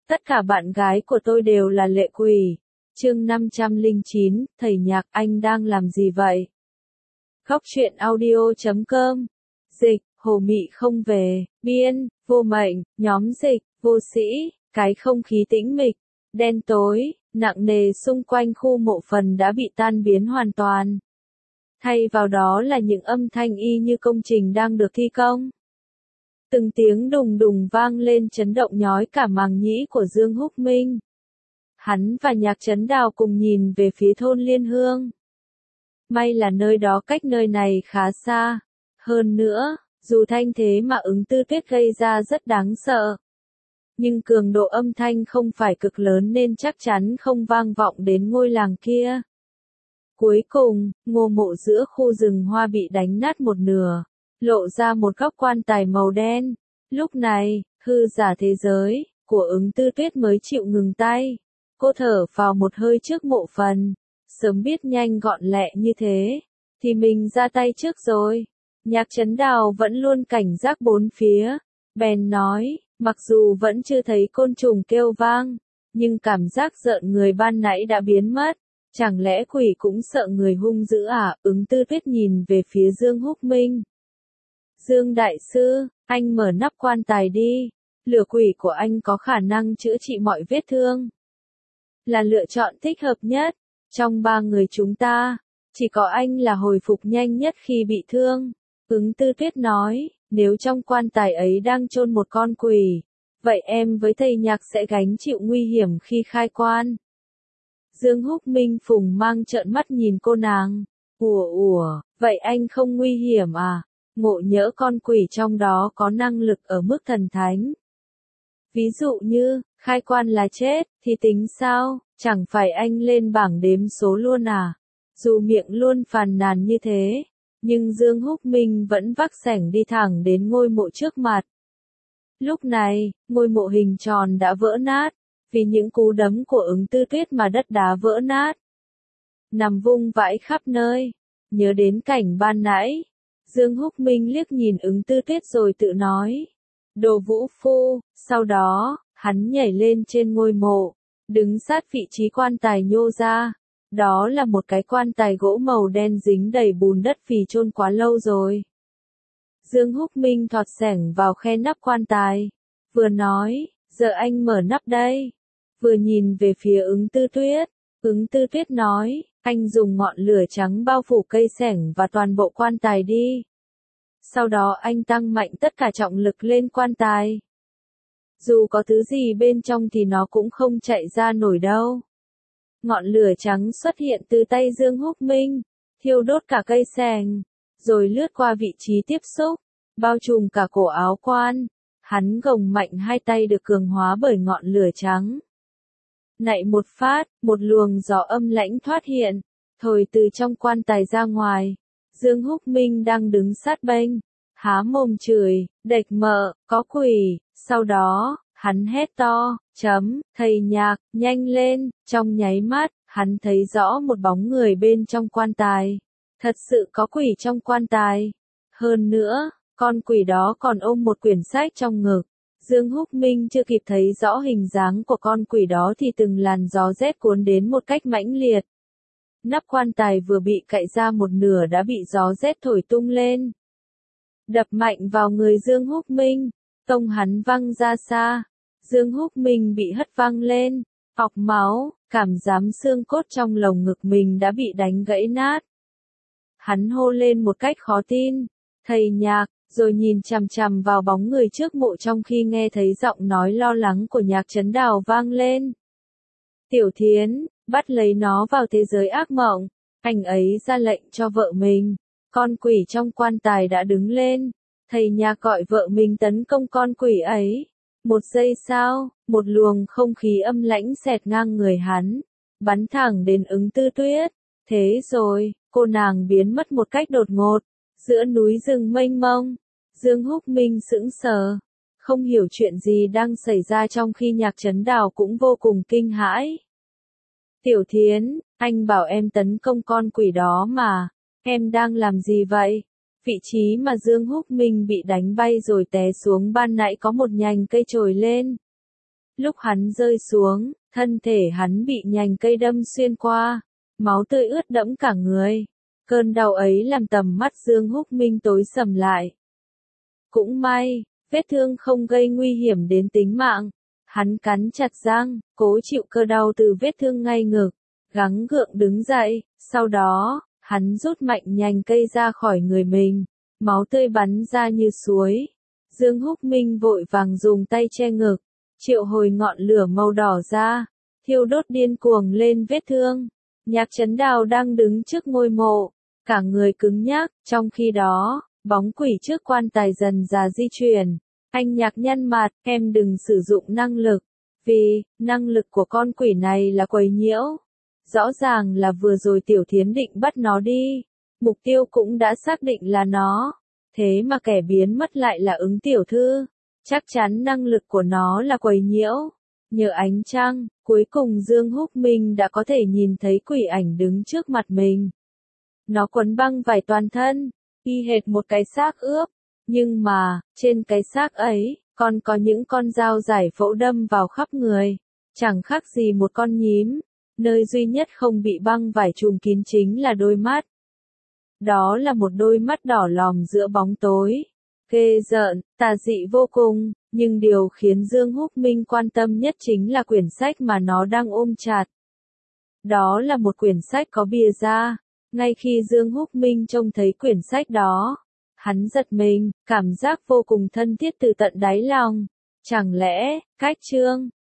Tất cả bạn gái của tôi đều là lệ quỷ. Chương 509, thầy Nhạc, anh đang làm gì vậy? Góc truyện audio.com. Dịch, Hồ Mị không về. Biên, Vô Mệnh, nhóm dịch, Vô Sĩ. Cái không khí tĩnh mịch, đen tối, nặng nề xung quanh khu mộ phần đã bị tan biến hoàn toàn. Thay vào đó là những âm thanh y như công trình đang được thi công. Từng tiếng đùng đùng vang lên chấn động nhói cả màng nhĩ của Dương Húc Minh. Hắn và Nhạc Trấn Đào cùng nhìn về phía thôn Liên Hương. May là nơi đó cách nơi này khá xa. Hơn nữa, dù thanh thế mà Ứng Tư Tuyết gây ra rất đáng sợ, nhưng cường độ âm thanh không phải cực lớn nên chắc chắn không vang vọng đến ngôi làng kia. Cuối cùng, ngôi mộ giữa khu rừng hoa bị đánh nát một nửa, lộ ra một góc quan tài màu đen. Lúc này, hư giả thế giới của Ứng Tư Tuyết mới chịu ngừng tay. Cô thở vào một hơi trước mộ phần. Sớm biết nhanh gọn lẹ như thế, thì mình ra tay trước rồi. Nhạc Trấn Đào vẫn luôn cảnh giác bốn phía. Bèn nói, mặc dù vẫn chưa thấy côn trùng kêu vang, nhưng cảm giác rợn người ban nãy đã biến mất. Chẳng lẽ quỷ cũng sợ người hung dữ à? Ứng Tư Tuyết nhìn về phía Dương Húc Minh. Dương Đại Sư, anh mở nắp quan tài đi. Lửa quỷ của anh có khả năng chữa trị mọi vết thương. Là lựa chọn thích hợp nhất. Trong ba người chúng ta, chỉ có anh là hồi phục nhanh nhất khi bị thương. Ứng Tư Tuyết nói, nếu trong quan tài ấy đang chôn một con quỷ, vậy em với thầy Nhạc sẽ gánh chịu nguy hiểm khi khai quan. Dương Húc Minh phùng mang trợn mắt nhìn cô nàng. Ủa, vậy anh không nguy hiểm à? Ngộ nhỡ con quỷ trong đó có năng lực ở mức thần thánh. Ví dụ như, khai quan là chết, thì tính sao? Chẳng phải anh lên bảng đếm số luôn à? Dù miệng luôn phàn nàn như thế, nhưng Dương Húc Minh vẫn vác xẻng đi thẳng đến ngôi mộ trước mặt. Lúc này, ngôi mộ hình tròn đã vỡ nát, vì những cú đấm của Ứng Tư Tuyết mà đất đá vỡ nát, nằm vung vãi khắp nơi. Nhớ đến cảnh ban nãy, Dương Húc Minh liếc nhìn Ứng Tư Tuyết rồi tự nói, đồ vũ phu. Sau đó, hắn nhảy lên trên ngôi mộ, đứng sát vị trí quan tài nhô ra. Đó là một cái quan tài gỗ màu đen dính đầy bùn đất vì chôn quá lâu rồi. Dương Húc Minh thọt xẻng vào khe nắp quan tài, vừa nói, giờ anh mở nắp đây, vừa nhìn về phía Ứng Tư Tuyết. Ứng Tư Tuyết nói, anh dùng ngọn lửa trắng bao phủ cây xẻng và toàn bộ quan tài đi. Sau đó anh tăng mạnh tất cả trọng lực lên quan tài. Dù có thứ gì bên trong thì nó cũng không chạy ra nổi đâu. Ngọn lửa trắng xuất hiện từ tay Dương Húc Minh, thiêu đốt cả cây xẻng, rồi lướt qua vị trí tiếp xúc, bao trùm cả cổ áo quan. Hắn gồng mạnh hai tay được cường hóa bởi ngọn lửa trắng. Nạy một phát, một luồng gió âm lãnh thoát hiện, thổi từ trong quan tài ra ngoài. Dương Húc Minh đang đứng sát bênh, há mồm chửi, đệch mợ, có quỷ. Sau đó, hắn hét to, thầy Nhạc, nhanh lên. Trong nháy mắt, hắn thấy rõ một bóng người bên trong quan tài. Thật sự có quỷ trong quan tài. Hơn nữa, con quỷ đó còn ôm một quyển sách trong ngực. Dương Húc Minh chưa kịp thấy rõ hình dáng của con quỷ đó thì từng làn gió rét cuốn đến một cách mãnh liệt. Nắp quan tài vừa bị cạy ra một nửa đã bị gió rét thổi tung lên, đập mạnh vào người Dương Húc Minh, tông hắn văng ra xa. Dương Húc Minh bị hất văng lên, ọc máu, cảm giác xương cốt trong lồng ngực mình đã bị đánh gãy nát. Hắn hô lên một cách khó tin, thầy Nhạc, rồi nhìn chằm chằm vào bóng người trước mộ trong khi nghe thấy giọng nói lo lắng của Nhạc Trấn Đào vang lên. Tiểu Thiến, bắt lấy nó vào thế giới ác mộng. Anh ấy ra lệnh cho vợ mình. Con quỷ trong quan tài đã đứng lên. Thầy Nhạc gọi vợ mình tấn công con quỷ ấy. Một giây sau, một luồng không khí âm lãnh xẹt ngang người hắn, bắn thẳng đến Ứng Tư Tuyết. Thế rồi, cô nàng biến mất một cách đột ngột, giữa núi rừng mênh mông. Dương Húc Minh sững sờ, không hiểu chuyện gì đang xảy ra trong khi Nhạc Trấn Đào cũng vô cùng kinh hãi. Tiểu Thiến, anh bảo em tấn công con quỷ đó mà, em đang làm gì vậy? Vị trí mà Dương Húc Minh bị đánh bay rồi té xuống ban nãy có một nhành cây trồi lên. Lúc hắn rơi xuống, thân thể hắn bị nhành cây đâm xuyên qua, máu tươi ướt đẫm cả người. Cơn đau ấy làm tầm mắt Dương Húc Minh tối sầm lại. Cũng may, vết thương không gây nguy hiểm đến tính mạng. Hắn cắn chặt răng, cố chịu cơn đau từ vết thương ngay ngực, gắng gượng đứng dậy, sau đó, hắn rút mạnh nhành cây ra khỏi người mình, máu tươi bắn ra như suối. Dương Húc Minh vội vàng dùng tay che ngực, triệu hồi ngọn lửa màu đỏ ra, thiêu đốt điên cuồng lên vết thương. Nhạc Trấn Đào đang đứng trước ngôi mộ, cả người cứng nhắc, trong khi đó, bóng quỷ trước quan tài dần dà di chuyển. Anh Nhạc nhăn mặt, em đừng sử dụng năng lực, vì, năng lực của con quỷ này là quấy nhiễu. Rõ ràng là vừa rồi Tiểu Thiến định bắt nó đi, mục tiêu cũng đã xác định là nó, thế mà kẻ biến mất lại là Ứng tiểu thư. Chắc chắn năng lực của nó là quấy nhiễu. Nhờ ánh trăng, cuối cùng Dương Húc Minh đã có thể nhìn thấy quỷ ảnh đứng trước mặt mình. Nó quấn băng vải toàn thân, y hệt một cái xác ướp. Nhưng mà, trên cái xác ấy, còn có những con dao giải phẫu đâm vào khắp người. Chẳng khác gì một con nhím. Nơi duy nhất không bị băng vải trùm kín chính là đôi mắt. Đó là một đôi mắt đỏ lòm giữa bóng tối. Ghê rợn, tà dị vô cùng, nhưng điều khiến Dương Húc Minh quan tâm nhất chính là quyển sách mà nó đang ôm chặt. Đó là một quyển sách có bìa da. Ngay khi Dương Húc Minh trông thấy quyển sách đó, hắn giật mình, cảm giác vô cùng thân thiết từ tận đáy lòng. Chẳng lẽ, cách chương